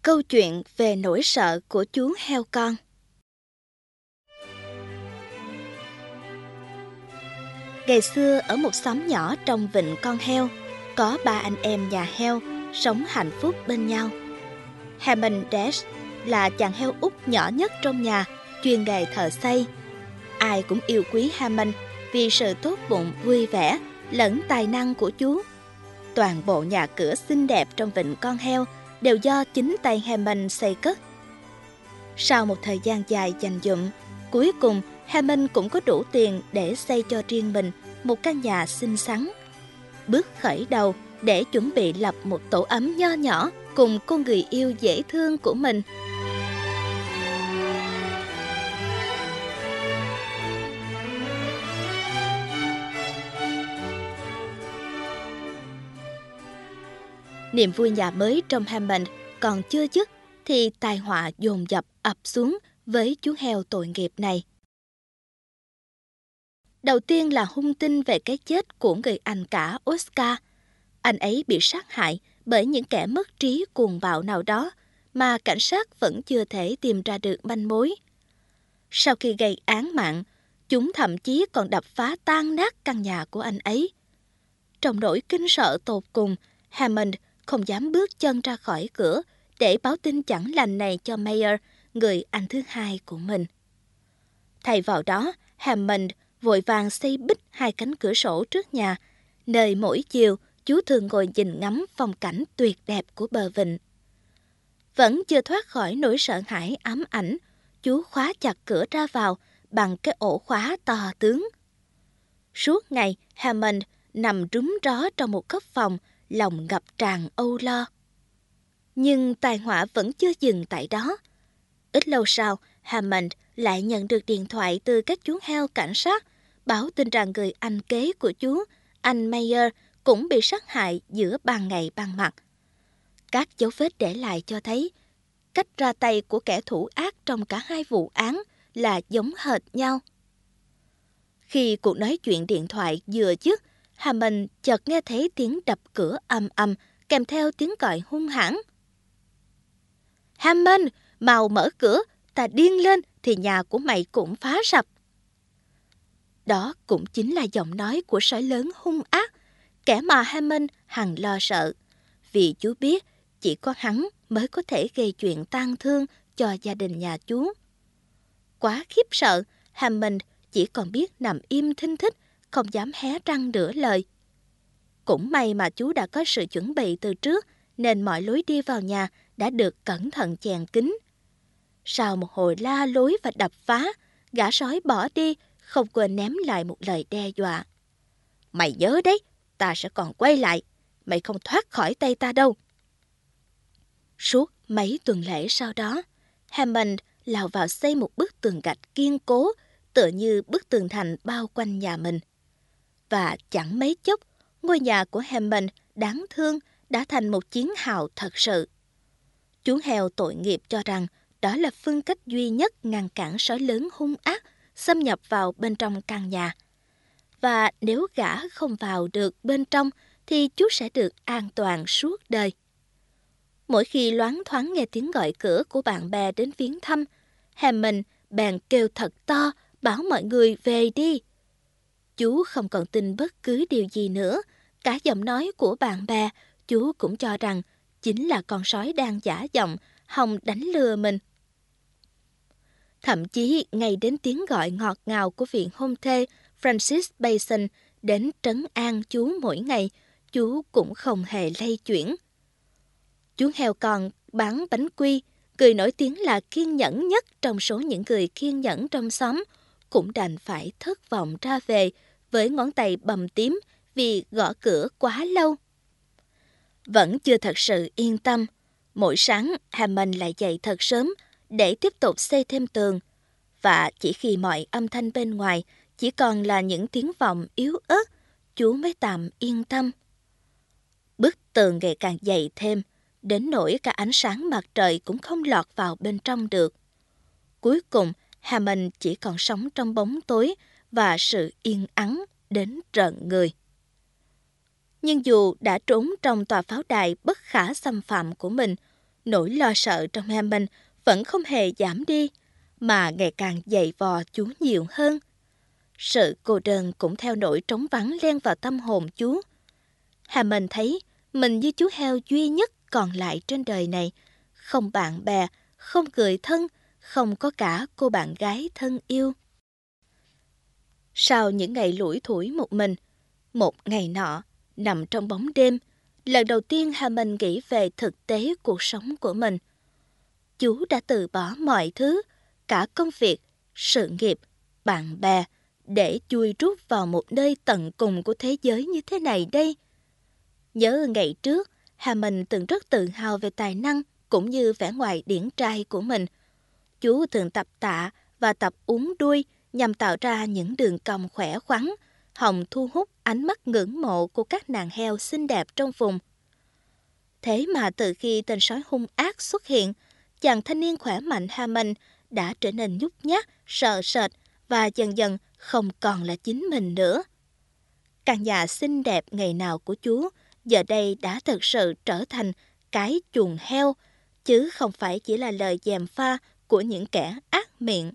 Câu chuyện về nỗi sợ của chú heo con. Ngày xưa ở một xóm nhỏ trong vịnh Con Heo, có 3 anh em nhà heo sống hạnh phúc bên nhau. Hammond Dash là chàng heo út nhỏ nhất trong nhà, chuyên nghề thợ xây. Ai cũng yêu quý Hammond vì sự tốt bụng, vui vẻ lẫn tài năng của chú. Toàn bộ nhà cửa xinh đẹp trong vịnh Con Heo đều do chính tay Hammond xây cất. Sau một thời gian dài dành dụm, cuối cùng Hammond cũng có đủ tiền để xây cho riêng mình một căn nhà xinh xắn. Bước khởi đầu để chuẩn bị lập một tổ ấm nho nhỏ cùng cô người yêu dễ thương của mình. Niềm vui nhà mới trong Hammond còn chưa dứt thì tai họa dồn dập ập xuống với chú heo tội nghiệp này. Đầu tiên là hung tin về cái chết của người anh cả Oscar. Anh ấy bị sát hại bởi những kẻ mất trí cuồng bạo nào đó mà cảnh sát vẫn chưa thể tìm ra được manh mối. Sau khi gây án mạng, chúng thậm chí còn đập phá tan nát căn nhà của anh ấy. Trong nỗi kinh sợ tột cùng, Hammond không dám bước chân ra khỏi cửa để báo tin chẳng lành này cho Mayer, người anh thứ hai của mình. Thay vào đó, Hammond vội vàng xây bít 2 cánh cửa sổ trước nhà, nơi mỗi chiều chú thường ngồi nhìn ngắm phong cảnh tuyệt đẹp của bờ vịnh. Vẫn chưa thoát khỏi nỗi sợ hãi ám ảnh, chú khóa chặt cửa ra vào bằng cái ổ khóa to tướng. Suốt ngày, Hammond nằm rúm ró trong một góc phòng, lòng ngập tràn âu lo. Nhưng tai họa vẫn chưa dừng tại đó. Ít lâu sau, Hammond lại nhận được điện thoại từ các chú heo cảnh sát, báo tin rằng người anh kế của chú, anh Mayer, cũng bị sát hại giữa ban ngày ban mặt. Các dấu vết để lại cho thấy cách ra tay của kẻ thủ ác trong cả 2 vụ án là giống hệt nhau. Khi cuộc nói chuyện điện thoại vừa dứt, Hammond chợt nghe thấy tiếng đập cửa ầm ầm kèm theo tiếng gọi hung hãn. Hammond, mau mở cửa, ta điên lên thì nhà của mày cũng phá sập. Đó cũng chính là giọng nói của sói lớn hung ác, kẻ mà Hammond hằng lo sợ, vì chú biết chỉ có hắn mới có thể gây chuyện tang thương cho gia đình nhà chú. Quá khiếp sợ, Hammond chỉ còn biết nằm im thinh thích, không dám hé răng nửa lời. Cũng may mà chú đã có sự chuẩn bị từ trước, nên mọi lối đi vào nhà đã được cẩn thận chèn kín. Sau một hồi la lối và đập phá, gã sói bỏ đi, không quên ném lại một lời đe dọa. Mày nhớ đấy, ta sẽ còn quay lại, mày không thoát khỏi tay ta đâu. Suốt mấy tuần lễ sau đó, Hammond lao vào xây một bức tường gạch kiên cố, tựa như bức tường thành bao quanh nhà mình. Và chẳng mấy chốc, ngôi nhà của Hammond đáng thương đã thành một chiến hào thật sự. Chú heo tội nghiệp cho rằng đó là phương cách duy nhất ngăn cản sói lớn hung ác xâm nhập vào bên trong căn nhà. Và nếu gã không vào được bên trong thì chú sẽ được an toàn suốt đời. Mỗi khi loáng thoáng nghe tiếng gọi cửa của bạn bè đến viếng thăm, Hammond bèn kêu thật to bảo mọi người về đi. Chú không còn tin bất cứ điều gì nữa. Cả giọng nói của bạn bè, chú cũng cho rằng chính là con sói đang giả giọng, hòng đánh lừa mình. Thậm chí ngay đến tiếng gọi ngọt ngào của vị hôn thê Francis Bason đến trấn an chú mỗi ngày, chú cũng không hề lay chuyển. Chú heo con bán bánh quy, người nổi tiếng là kiên nhẫn nhất trong số những người kiên nhẫn trong xóm, cũng đành phải thất vọng ra về với ngón tay bầm tím vì gõ cửa quá lâu. Vẫn chưa thật sự yên tâm, mỗi sáng Hammond lại dậy thật sớm để tiếp tục xây thêm tường. Và chỉ khi mọi âm thanh bên ngoài chỉ còn là những tiếng vọng yếu ớt, chú mới tạm yên tâm. Bức tường ngày càng dày thêm, đến nỗi cả ánh sáng mặt trời cũng không lọt vào bên trong được. Cuối cùng, Hammond chỉ còn sống trong bóng tối và sự yên ắng đến rợn người. Nhưng dù đã trốn trong tòa pháo đài bất khả xâm phạm của mình, Nỗi lo sợ trong Hammond vẫn không hề giảm đi, mà ngày càng dày vò chú nhiều hơn. Sự cô đơn cũng theo nỗi trống vắng len vào tâm hồn chú. Hammond thấy mình như chú heo duy nhất còn lại trên đời này, không bạn bè, không người thân, không có cả cô bạn gái thân yêu. Sau những ngày lủi thủi một mình, một ngày nọ, nằm trong bóng đêm, lần đầu tiên Hammond nghĩ về thực tế cuộc sống của mình. Chú đã từ bỏ mọi thứ, cả công việc, sự nghiệp, bạn bè, để chui rút vào một nơi tận cùng của thế giới như thế này đây. Nhớ ngày trước, Hammond từng rất tự hào về tài năng cũng như vẻ ngoài điển trai của mình. Chú thường tập tạ và tập uốn đuôi nhằm tạo ra những đường cong khỏe khoắn, hòng thu hút ánh mắt ngưỡng mộ của các nàng heo xinh đẹp trong vùng. Thế mà từ khi tên sói hung ác xuất hiện, chàng thanh niên khỏe mạnh Hammond đã trở nên nhút nhát, sợ sệt và dần dần không còn là chính mình nữa. Căn nhà xinh đẹp ngày nào của chú giờ đây đã thực sự trở thành cái chuồng heo, chứ không phải chỉ là lời gièm pha của những kẻ ác miệng.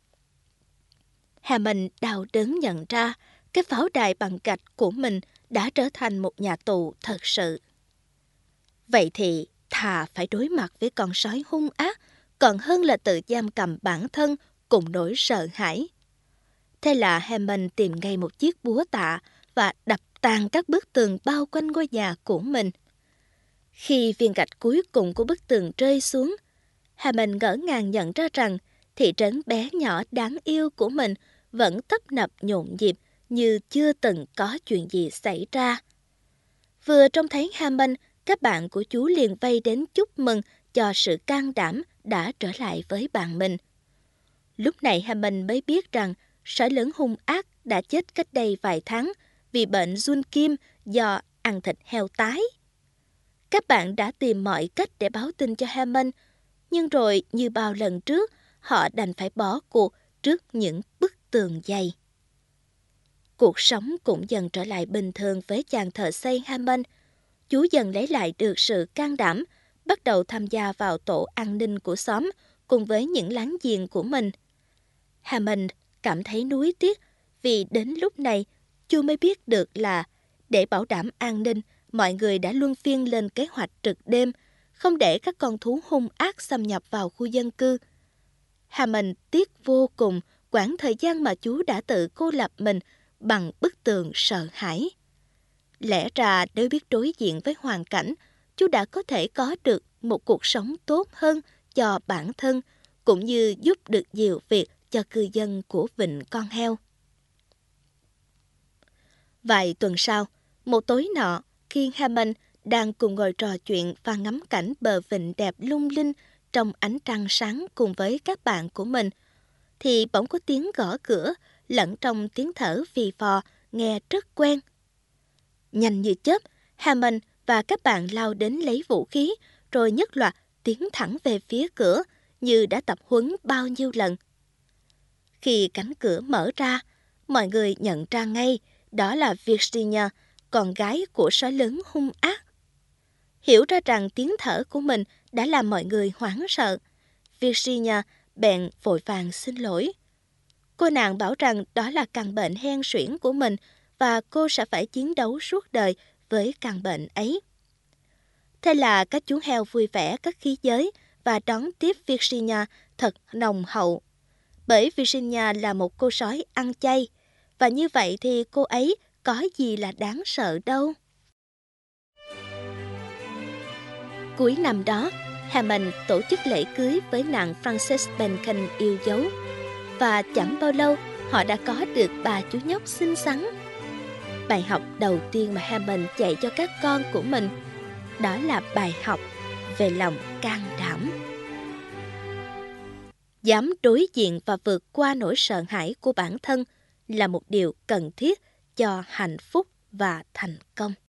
Hammond đau đớn nhận ra cái pháo đài bằng gạch của mình đã trở thành một nhà tù thật sự. Vậy thì thà phải đối mặt với con sói hung ác còn hơn là tự giam cầm bản thân cùng nỗi sợ hãi. Thế là Hammond tìm ngay một chiếc búa tạ và đập tan các bức tường bao quanh ngôi nhà của mình. Khi viên gạch cuối cùng của bức tường rơi xuống, Hammond ngỡ ngàng nhận ra rằng thị trấn bé nhỏ đáng yêu của mình vẫn tấp nập nhộn nhịp như chưa từng có chuyện gì xảy ra. Vừa trông thấy Hammond, các bạn của chú liền vây đến chúc mừng cho sự can đảm đã trở lại với bạn mình. Lúc này Hammond mới biết rằng sói lớn hung ác đã chết cách đây vài tháng vì bệnh giun kim do ăn thịt heo tái. Các bạn đã tìm mọi cách để báo tin cho Hammond, nhưng rồi như bao lần trước, họ đành phải bỏ cuộc trước những bức tường dày. Cuộc sống cũng dần trở lại bình thường với chàng thợ xây Hammond. Chú dần lấy lại được sự can đảm, bắt đầu tham gia vào tổ an ninh của xóm cùng với những láng giềng của mình. Hammond cảm thấy nuối tiếc vì đến lúc này chú mới biết được là để bảo đảm an ninh, mọi người đã luân phiên lên kế hoạch trực đêm, không để các con thú hung ác xâm nhập vào khu dân cư. Hammond tiếc vô cùng quãng thời gian mà chú đã tự cô lập mình bằng bức tường sợ hãi. Lẽ ra nếu biết đối diện với hoàn cảnh, chú đã có thể có được một cuộc sống tốt hơn cho bản thân, cũng như giúp được nhiều việc cho cư dân của vịnh Con Heo. Vài tuần sau, một tối nọ, khi Hammond đang cùng ngồi trò chuyện và ngắm cảnh bờ vịnh đẹp lung linh trong ánh trăng sáng cùng với các bạn của mình, thì bỗng có tiếng gõ cửa lẫn trong tiếng thở phì phò nghe rất quen. Nhanh như chớp, Hammond và các bạn lao đến lấy vũ khí, rồi nhất loạt tiến thẳng về phía cửa như đã tập huấn bao nhiêu lần. Khi cánh cửa mở ra, mọi người nhận ra ngay đó là Virginia, con gái của sói lớn hung ác. Hiểu ra rằng tiếng thở của mình đã làm mọi người hoảng sợ, Virginia bèn vội vàng xin lỗi. Cô nàng bảo rằng đó là căn bệnh hen suyễn của mình và cô sẽ phải chiến đấu suốt đời với căn bệnh ấy. Thế là các chú heo vui vẻ cất khí giới và đón tiếp Virginia thật nồng hậu. Bởi Virginia là một cô sói ăn chay, và như vậy thì cô ấy có gì là đáng sợ đâu. Cuối năm đó, Hammond tổ chức lễ cưới với nàng Frances Bacon yêu dấu, và chẳng bao lâu họ đã có được 3 chú nhóc xinh xắn. Bài học đầu tiên mà Hammond dạy cho các con của mình đó là bài học về lòng can đảm. Dám đối diện và vượt qua nỗi sợ hãi của bản thân là một điều cần thiết cho hạnh phúc và thành công.